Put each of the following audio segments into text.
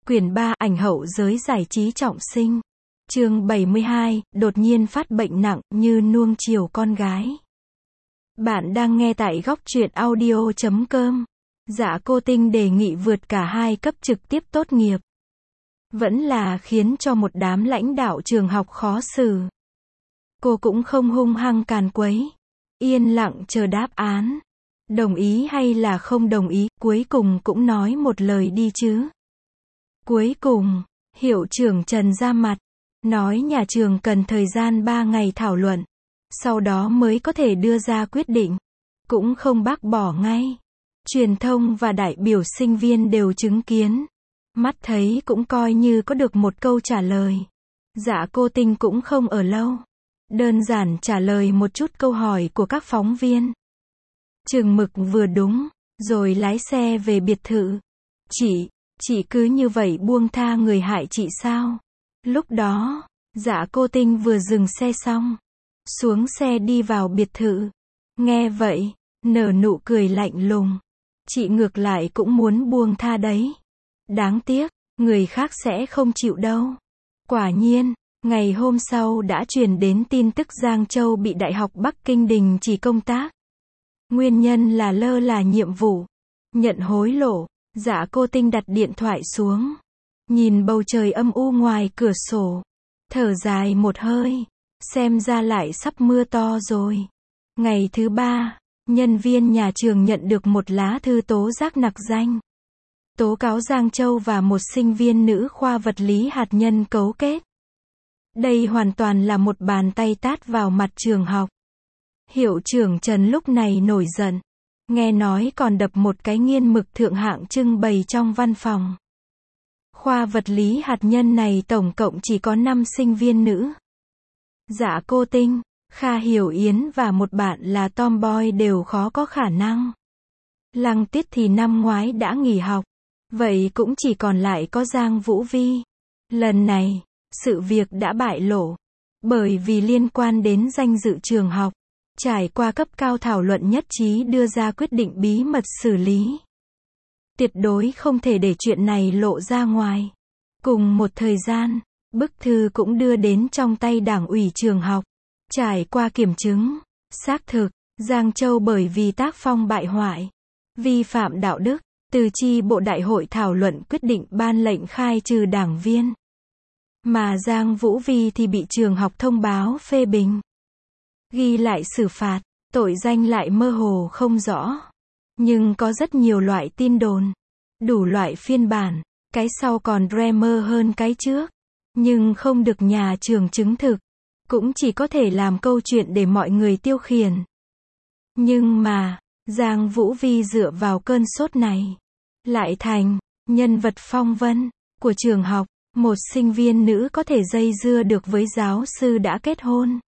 Quyển 3 ảnh hậu giới giải trí trọng sinh. Chương 72, đột nhiên phát bệnh nặng, như nuông chiều con gái. Bạn đang nghe tại góc truyện audio.com. Dạ cô Tinh đề nghị vượt cả 2 cấp trực tiếp tốt nghiệp. Vẫn là khiến cho một đám lãnh đạo trường học khó xử. Cô cũng không hung hăng càn quấy. Yên lặng chờ đáp án. Đồng ý hay là không đồng ý, cuối cùng cũng nói một lời đi chứ. Cuối cùng, hiệu trưởng Trần ra mặt, nói nhà trường cần thời gian 3 ngày thảo luận, sau đó mới có thể đưa ra quyết định, cũng không bác bỏ ngay. Truyền thông và đại biểu sinh viên đều chứng kiến, mắt thấy cũng coi như có được một câu trả lời. Dạ cô Tinh cũng không ở lâu, đơn giản trả lời một chút câu hỏi của các phóng viên. Chừng mực vừa đúng, rồi lái xe về biệt thự. Chị cứ như vậy buông tha người hại chị sao? Lúc đó, dạ cô Tinh vừa dừng xe xong, xuống xe đi vào biệt thự. Nghe vậy, nở nụ cười lạnh lùng. Chị ngược lại cũng muốn buông tha đấy. Đáng tiếc, người khác sẽ không chịu đâu. Quả nhiên, ngày hôm sau đã truyền đến tin tức Giang Châu bị Đại học Bắc Kinh đình chỉ công tác. Nguyên nhân là lơ là nhiệm vụ, nhận hối lộ. Dạ cô Tinh đặt điện thoại xuống, nhìn bầu trời âm u ngoài cửa sổ, thở dài một hơi, xem ra lại sắp mưa to rồi. Ngày thứ 3, nhân viên nhà trường nhận được một lá thư tố giác nặc danh, tố cáo Giang Châu và một sinh viên nữ khoa vật lý hạt nhân cấu kết. Đây hoàn toàn là một bàn tay tát vào mặt trường học. Hiệu trưởng Trần lúc này nổi giận. Nghe nói còn đập một cái nghiên mực thượng hạng trưng bày trong văn phòng. Khoa vật lý hạt nhân này tổng cộng chỉ có 5 sinh viên nữ. Dạ cô Tinh, Kha Hiểu Yến và một bạn là tomboy đều khó có khả năng. Lăng Tiết thì năm ngoái đã nghỉ học. Vậy cũng chỉ còn lại có Giang Vũ Vi. Lần này, sự việc đã bại lộ. Bởi vì liên quan đến danh dự trường học. Trải qua cấp cao thảo luận nhất trí đưa ra quyết định bí mật xử lý. Tuyệt đối không thể để chuyện này lộ ra ngoài. Cùng một thời gian, bức thư cũng đưa đến trong tay đảng ủy trường học. Trải qua kiểm chứng, xác thực, Giang Châu bởi vì tác phong bại hoại, vi phạm đạo đức, từ chi bộ đại hội thảo luận quyết định ban lệnh khai trừ đảng viên. Mà Giang Vũ Vi thì bị trường học thông báo phê bình. Ghi lại xử phạt, tội danh lại mơ hồ không rõ. Nhưng có rất nhiều loại tin đồn, đủ loại phiên bản, cái sau còn drama hơn cái trước. Nhưng không được nhà trường chứng thực, cũng chỉ có thể làm câu chuyện để mọi người tiêu khiển. Nhưng mà, Giang Vũ Vi dựa vào cơn sốt này, lại thành nhân vật phong vân của trường học. Một sinh viên nữ có thể dây dưa được với giáo sư đã kết hôn.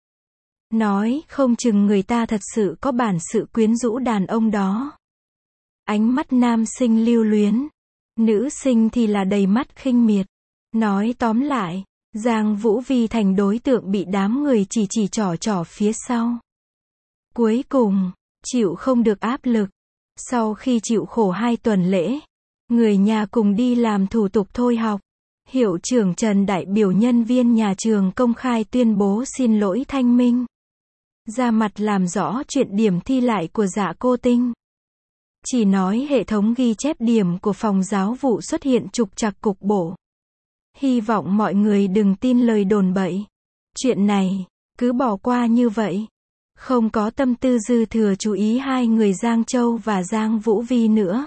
Nói không chừng người ta thật sự có bản sự quyến rũ đàn ông đó. Ánh mắt nam sinh lưu luyến, nữ sinh thì là đầy mắt khinh miệt. Nói tóm lại, Giang Vũ Vi thành đối tượng bị đám người chỉ trỏ phía sau. Cuối cùng, chịu không được áp lực. Sau khi chịu khổ 2 tuần lễ, người nhà cùng đi làm thủ tục thôi học. Hiệu trưởng Trần đại biểu nhân viên nhà trường công khai tuyên bố xin lỗi thanh minh. Ra mặt làm rõ chuyện điểm thi lại của dạ cô Tinh. Chỉ nói hệ thống ghi chép điểm của phòng giáo vụ xuất hiện trục trặc cục bộ. Hy vọng mọi người đừng tin lời đồn bậy. Chuyện này, cứ bỏ qua như vậy. Không có tâm tư dư thừa chú ý 2 người Giang Châu và Giang Vũ Vi nữa.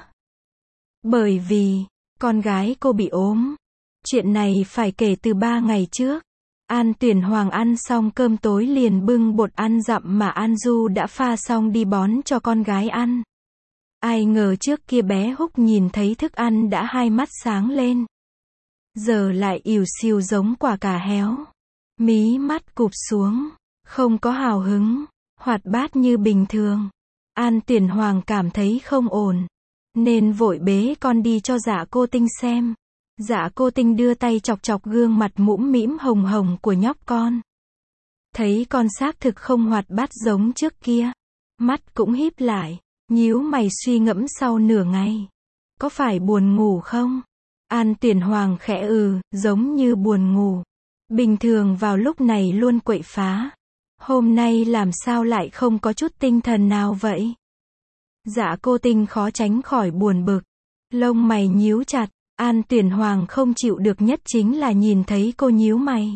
Bởi vì, con gái cô bị ốm. Chuyện này phải kể từ 3 ngày trước. An Tuyển Hoàng ăn xong cơm tối liền bưng bột ăn dặm mà An Du đã pha xong đi bón cho con gái ăn. Ai ngờ trước kia bé Húc nhìn thấy thức ăn đã 2 mắt sáng lên. Giờ lại ỉu xìu giống quả cà héo. Mí mắt cụp xuống, không có hào hứng, hoạt bát như bình thường. An Tuyển Hoàng cảm thấy không ổn, nên vội bế con đi cho dạ cô Tinh xem. Dạ cô Tinh đưa tay chọc chọc gương mặt mũm mĩm hồng hồng của nhóc con. Thấy con xác thực không hoạt bát giống trước kia. Mắt cũng híp lại, nhíu mày suy ngẫm sau nửa ngày. Có phải buồn ngủ không? An Tuyển Hoàng khẽ giống như buồn ngủ. Bình thường vào lúc này luôn quậy phá. Hôm nay làm sao lại không có chút tinh thần nào vậy? Dạ Cô Tinh khó tránh khỏi buồn bực. Lông mày nhíu chặt. An Tuyển Hoàng không chịu được nhất chính là nhìn thấy cô nhíu mày.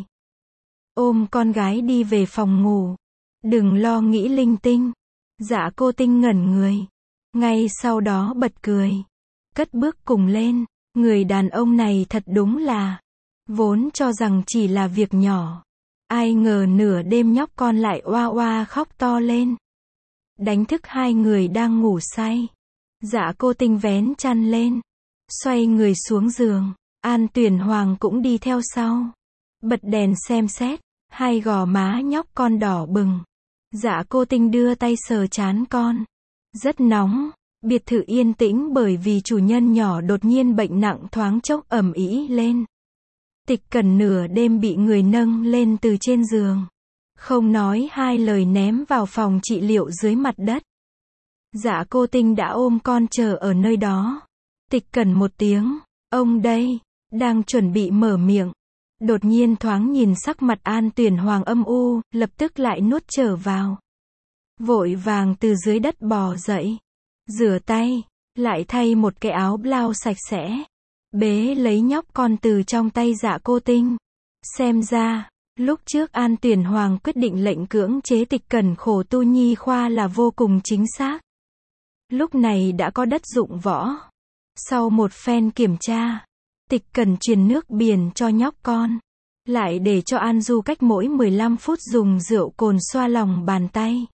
Ôm con gái đi về phòng ngủ. Đừng lo nghĩ linh tinh. Dạ Cô Tinh ngẩn người. Ngay sau đó bật cười. Cất bước cùng lên. Người đàn ông này thật đúng là. Vốn cho rằng chỉ là việc nhỏ. Ai ngờ nửa đêm nhóc con lại oa oa khóc to lên. Đánh thức hai người đang ngủ say. Dạ Cô Tinh vén chăn lên. Xoay người xuống giường. An Tuyển Hoàng cũng đi theo sau. Bật đèn xem xét. Hai gò má nhóc con đỏ bừng. Dạ Cô Tinh đưa tay sờ trán con. Rất nóng. Biệt thự yên tĩnh bởi vì chủ nhân nhỏ đột nhiên bệnh nặng thoáng chốc ầm ĩ lên. Tịch Cẩn nửa đêm bị người nâng lên từ trên giường. Không nói hai lời ném vào phòng trị liệu dưới mặt đất. Dạ Cô Tinh đã ôm con chờ ở nơi đó. Tịch Cẩn một tiếng, ông đây, đang chuẩn bị mở miệng. Đột nhiên thoáng nhìn sắc mặt An Tuyển Hoàng âm u, lập tức lại nuốt trở vào. Vội vàng từ dưới đất bò dậy. Rửa tay, lại thay một cái áo blau sạch sẽ. Bế lấy nhóc con từ trong tay Dạ Cô Tinh. Xem ra, lúc trước An Tuyển Hoàng quyết định lệnh cưỡng chế Tịch Cẩn khổ tu nhi khoa là vô cùng chính xác. Lúc này đã có đất dụng võ. Sau một phen kiểm tra, Tịch Cẩn truyền nước biển cho nhóc con. Lại để cho An Du cách mỗi 15 phút dùng rượu cồn xoa lòng bàn tay.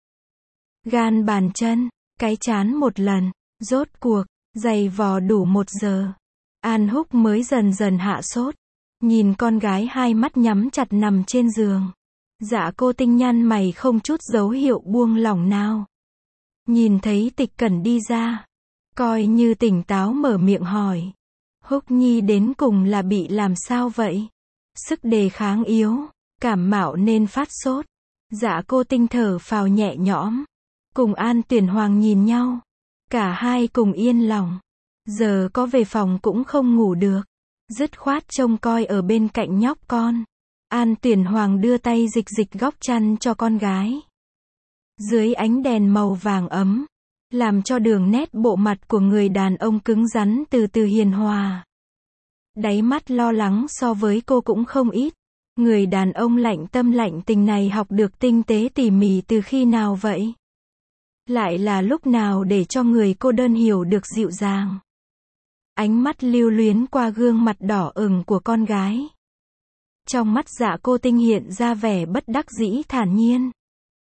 Gan bàn chân, cái trán một lần. Rốt cuộc, giày vò đủ 1 giờ. An Húc mới dần dần hạ sốt. Nhìn con gái hai mắt nhắm chặt nằm trên giường. Dạ Cô Tinh nhăn mày không chút dấu hiệu buông lỏng nào. Nhìn thấy Tịch Cẩn đi ra. Coi như tỉnh táo mở miệng hỏi. Húc Nhi đến cùng là bị làm sao vậy? Sức đề kháng yếu. Cảm mạo nên phát sốt. Dạ Cô Tinh thở phào nhẹ nhõm. Cùng An Tuyển Hoàng nhìn nhau. Cả hai cùng yên lòng. Giờ có về phòng cũng không ngủ được. Dứt khoát trông coi ở bên cạnh nhóc con. An Tuyển Hoàng đưa tay dịch góc chăn cho con gái. Dưới ánh đèn màu vàng ấm. Làm cho đường nét bộ mặt của người đàn ông cứng rắn từ từ hiền hòa. Đáy mắt lo lắng so với cô cũng không ít. Người đàn ông lạnh tâm lạnh tình này học được tinh tế tỉ mỉ từ khi nào vậy? Lại là lúc nào để cho người cô đơn hiểu được dịu dàng? Ánh mắt lưu luyến qua gương mặt đỏ ửng của con gái. Trong mắt Dạ Cô Tinh hiện ra vẻ bất đắc dĩ thản nhiên.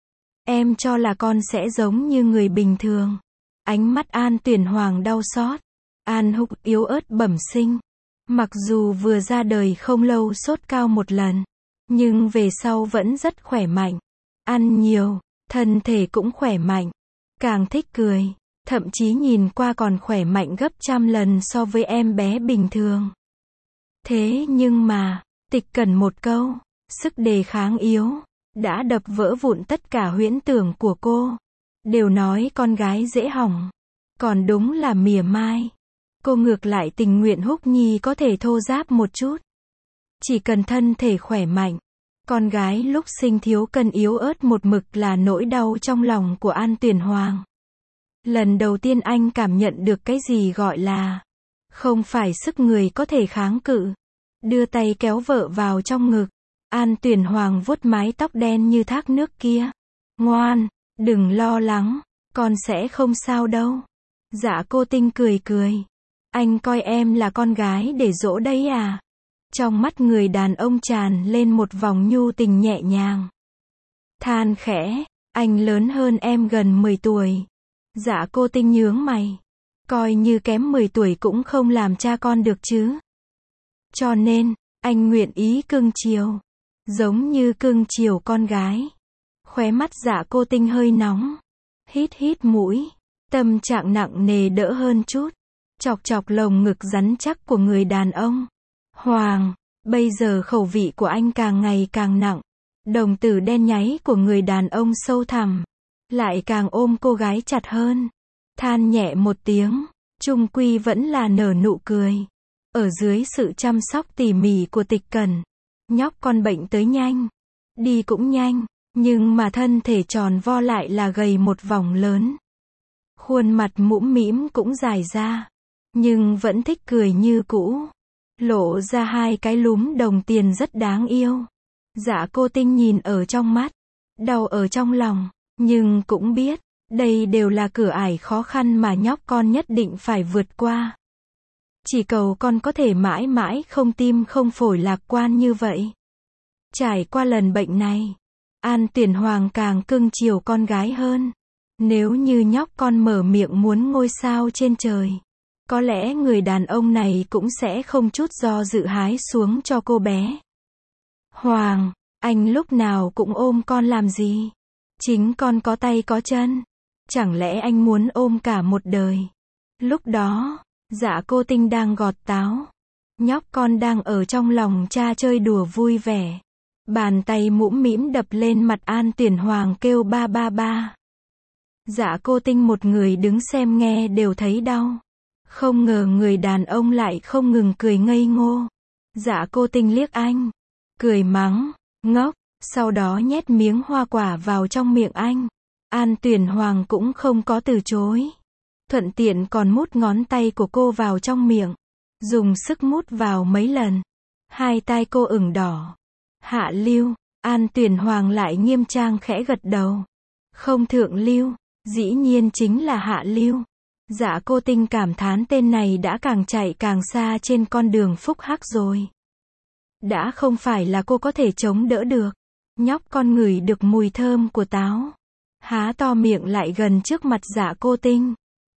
Em cho là con sẽ giống như người bình thường. Ánh mắt An Tuyển Hoàng đau xót. An Húc yếu ớt bẩm sinh. Mặc dù vừa ra đời không lâu sốt cao 1 lần. Nhưng về sau vẫn rất khỏe mạnh. Ăn nhiều, thân thể cũng khỏe mạnh. Càng thích cười. Thậm chí nhìn qua còn khỏe mạnh gấp 100 lần so với em bé bình thường. Thế nhưng mà, Tịch Cẩn một câu, sức đề kháng yếu, đã đập vỡ vụn tất cả huyễn tưởng của cô. Đều nói con gái dễ hỏng. Còn đúng là mỉa mai. Cô ngược lại tình nguyện Húc Nhi có thể thô ráp một chút. Chỉ cần thân thể khỏe mạnh. Con gái lúc sinh thiếu cân yếu ớt một mực là nỗi đau trong lòng của An Tuyển Hoàng. Lần đầu tiên anh cảm nhận được cái gì gọi là không phải sức người có thể kháng cự. Đưa tay kéo vợ vào trong ngực. An Tuyển Hoàng vuốt mái tóc đen như thác nước kia. Ngoan, đừng lo lắng, con sẽ không sao đâu. Dạ Cô Tinh cười cười. Anh coi em là con gái để dỗ đấy à? Trong mắt người đàn ông tràn lên một vòng nhu tình nhẹ nhàng. Than khẽ, anh lớn hơn em gần 10 tuổi. Dạ Cô Tinh nhướng mày. Coi như kém 10 tuổi cũng không làm cha con được chứ. Cho nên, anh nguyện ý cưng chiều. Giống như cưng chiều con gái. Khóe mắt Dạ Cô Tinh hơi nóng. Hít hít mũi. Tâm trạng nặng nề đỡ hơn chút. Chọc chọc lồng ngực rắn chắc của người đàn ông. Hoàng, bây giờ khẩu vị của anh càng ngày càng nặng. Đồng tử đen nháy của người đàn ông sâu thẳm. Lại càng ôm cô gái chặt hơn. Than nhẹ một tiếng. Chung quy vẫn là nở nụ cười. Ở dưới sự chăm sóc tỉ mỉ của Tịch Cẩn, nhóc con bệnh tới nhanh, đi cũng nhanh, nhưng mà thân thể tròn vo lại là gầy một vòng lớn. Khuôn mặt mũm mĩm cũng dài ra, nhưng vẫn thích cười như cũ, lộ ra hai cái lúm đồng tiền rất đáng yêu. Dạ Cô Tinh nhìn ở trong mắt, đau ở trong lòng, nhưng cũng biết, đây đều là cửa ải khó khăn mà nhóc con nhất định phải vượt qua. Chỉ cầu con có thể mãi mãi không tim không phổi lạc quan như vậy. Trải qua lần bệnh này, An Tuyển Hoàng càng cưng chiều con gái hơn. Nếu như nhóc con mở miệng muốn ngôi sao trên trời, có lẽ người đàn ông này cũng sẽ không chút do dự hái xuống cho cô bé. Hoàng, anh lúc nào cũng ôm con làm gì? Chính con có tay có chân. Chẳng lẽ anh muốn ôm cả một đời? Lúc đó, Dạ Cô Tinh đang gọt táo. Nhóc con đang ở trong lòng cha chơi đùa vui vẻ. Bàn tay mũm mĩm đập lên mặt An Tuyển Hoàng kêu ba ba ba. Dạ Cô Tinh một người đứng xem nghe đều thấy đau. Không ngờ người đàn ông lại không ngừng cười ngây ngô. Dạ Cô Tinh liếc anh, cười mắng, ngốc, sau đó nhét miếng hoa quả vào trong miệng anh. An Tuyển Hoàng cũng không có từ chối. Thuận tiện còn mút ngón tay của cô vào trong miệng. Dùng sức mút vào mấy lần. Hai tai cô ửng đỏ. Hạ lưu, An Tuyển Hoàng lại nghiêm trang khẽ gật đầu. Không thượng lưu, dĩ nhiên chính là hạ lưu. Dạ Cô Tinh cảm thán tên này đã càng chạy càng xa trên con đường phúc hắc rồi. Đã không phải là cô có thể chống đỡ được. Nhóc con ngửi được mùi thơm của táo. Há to miệng lại gần trước mặt Dạ Cô Tinh.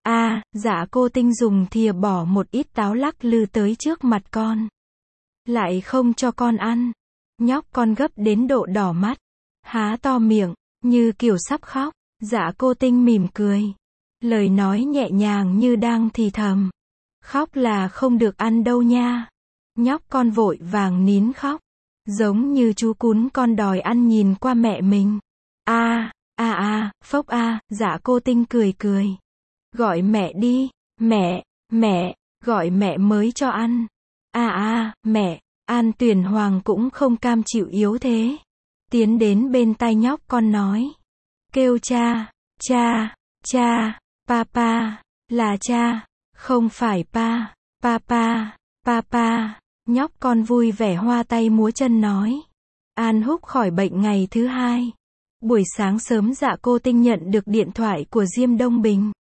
Dạ Cô Tinh dùng thìa bỏ một ít táo lắc lư tới trước mặt con. Lại không cho con ăn. Nhóc con gấp đến độ đỏ mắt. Há to miệng, như kiểu sắp khóc. Dạ Cô Tinh mỉm cười. Lời nói nhẹ nhàng như đang thì thầm. Khóc là không được ăn đâu nha. Nhóc con vội vàng nín khóc. Giống như chú cún con đòi ăn nhìn qua mẹ mình. Phốc Dạ Cô Tinh cười cười. Gọi mẹ đi, mẹ, gọi mẹ mới cho ăn. Mẹ, An Tuyển Hoàng cũng không cam chịu yếu thế. Tiến đến bên tai nhóc con nói. Kêu cha, papa, là cha, không phải papa. Nhóc con vui vẻ hoa tay múa chân nói. An Húc khỏi bệnh ngày thứ 2. Buổi sáng sớm Dạ Cô Tinh nhận được điện thoại của Diêm Đông Bình.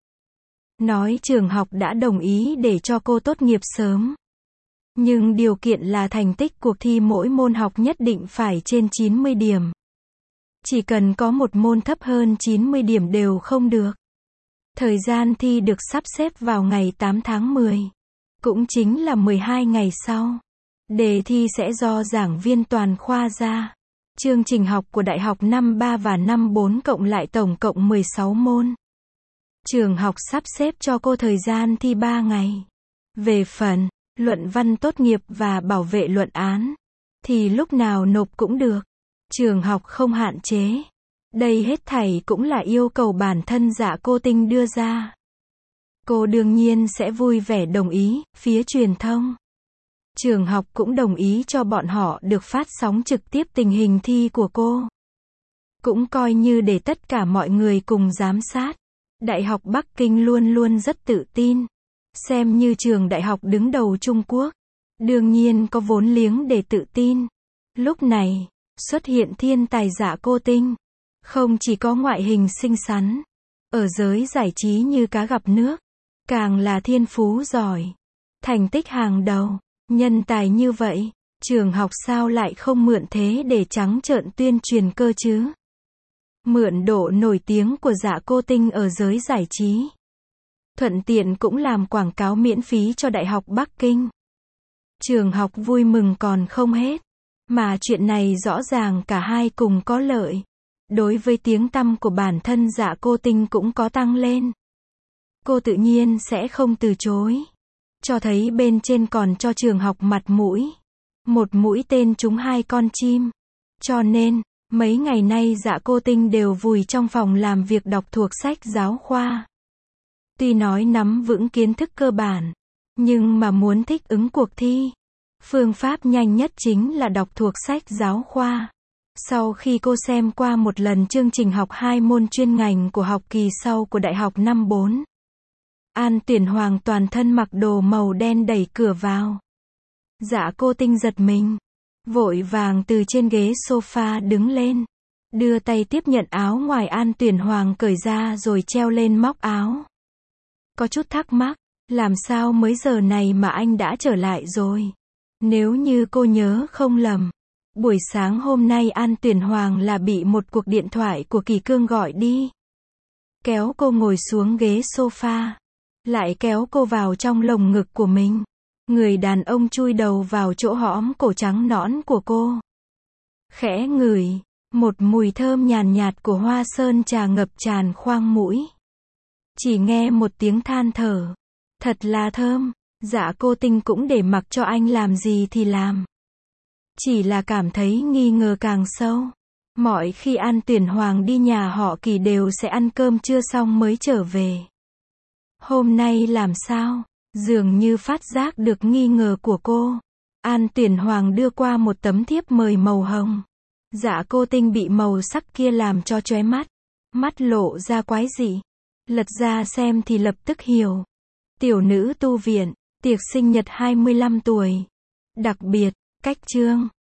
Nói trường học đã đồng ý để cho cô tốt nghiệp sớm. Nhưng điều kiện là thành tích cuộc thi mỗi môn học nhất định phải trên 90 điểm. Chỉ cần có một môn thấp hơn 90 điểm đều không được. Thời gian thi được sắp xếp vào ngày 8 tháng 10. Cũng chính là 12 ngày sau. Đề thi sẽ do giảng viên toàn khoa ra. Chương trình học của đại học năm 3 và năm 4 cộng lại tổng cộng 16 môn. Trường học sắp xếp cho cô thời gian thi 3 ngày. Về phần luận văn tốt nghiệp và bảo vệ luận án thì lúc nào nộp cũng được. Trường học không hạn chế. Đây hết thảy cũng là yêu cầu bản thân Dạ Cô Tinh đưa ra. Cô đương nhiên sẽ vui vẻ đồng ý. Phía truyền thông, trường học cũng đồng ý cho bọn họ được phát sóng trực tiếp tình hình thi của cô. Cũng coi như để tất cả mọi người cùng giám sát. Đại học Bắc Kinh luôn luôn rất tự tin. Xem như trường đại học đứng đầu Trung Quốc. Đương nhiên có vốn liếng để tự tin. Lúc này, xuất hiện thiên tài Dạ Cô Tinh. Không chỉ có ngoại hình xinh xắn. Ở giới giải trí như cá gặp nước. Càng là thiên phú giỏi. Thành tích hàng đầu. Nhân tài như vậy, trường học sao lại không mượn thế để trắng trợn tuyên truyền cơ chứ? Mượn độ nổi tiếng của Dạ Cô Tinh ở giới giải trí. Thuận tiện cũng làm quảng cáo miễn phí cho Đại học Bắc Kinh. Trường học vui mừng còn không hết. Mà chuyện này rõ ràng cả hai cùng có lợi. Đối với tiếng tăm của bản thân Dạ Cô Tinh cũng có tăng lên. Cô tự nhiên sẽ không từ chối. Cho thấy bên trên còn cho trường học mặt mũi. Một mũi tên trúng 2 con chim. Cho nên, mấy ngày nay Dạ Cô Tinh đều vùi trong phòng làm việc đọc thuộc sách giáo khoa. Tuy nói nắm vững kiến thức cơ bản, Nhưng mà muốn thích ứng cuộc thi, phương pháp nhanh nhất chính là đọc thuộc sách giáo khoa. Sau khi cô xem qua một lần chương trình học 2 môn chuyên ngành của học kỳ sau của Đại học năm 4, An Tuyển Hoàng toàn thân mặc đồ màu đen đẩy cửa vào. Dạ cô Tinh giật mình, vội vàng từ trên ghế sofa đứng lên, đưa tay tiếp nhận áo ngoài An Tuyển Hoàng cởi ra rồi treo lên móc áo. Có chút thắc mắc, làm sao mới giờ này mà anh đã trở lại rồi? Nếu như cô nhớ không lầm, buổi sáng hôm nay An Tuyển Hoàng là bị một cuộc điện thoại của Kỳ Cương gọi đi. Kéo cô ngồi xuống ghế sofa, lại kéo cô vào trong lồng ngực của mình. Người đàn ông chui đầu vào chỗ hõm cổ trắng nõn của cô. Khẽ ngửi, một mùi thơm nhàn nhạt của hoa sơn trà ngập tràn khoang mũi. Chỉ nghe một tiếng than thở. Thật là thơm. Dạ cô Tinh cũng để mặc cho anh làm gì thì làm. Chỉ là cảm thấy nghi ngờ càng sâu. Mọi khi An Tuyển Hoàng đi nhà họ Kỳ đều sẽ ăn cơm trưa xong mới trở về. Hôm nay làm sao? Dường như phát giác được nghi ngờ của cô. An Tuyển Hoàng đưa qua một tấm thiếp mời màu hồng. Dạ cô Tinh bị màu sắc kia làm cho chóe mắt. Mắt lộ ra quái dị. Lật ra xem thì lập tức hiểu. Tiểu nữ tu viện, tiệc sinh nhật 25 tuổi. Đặc biệt, cách chương.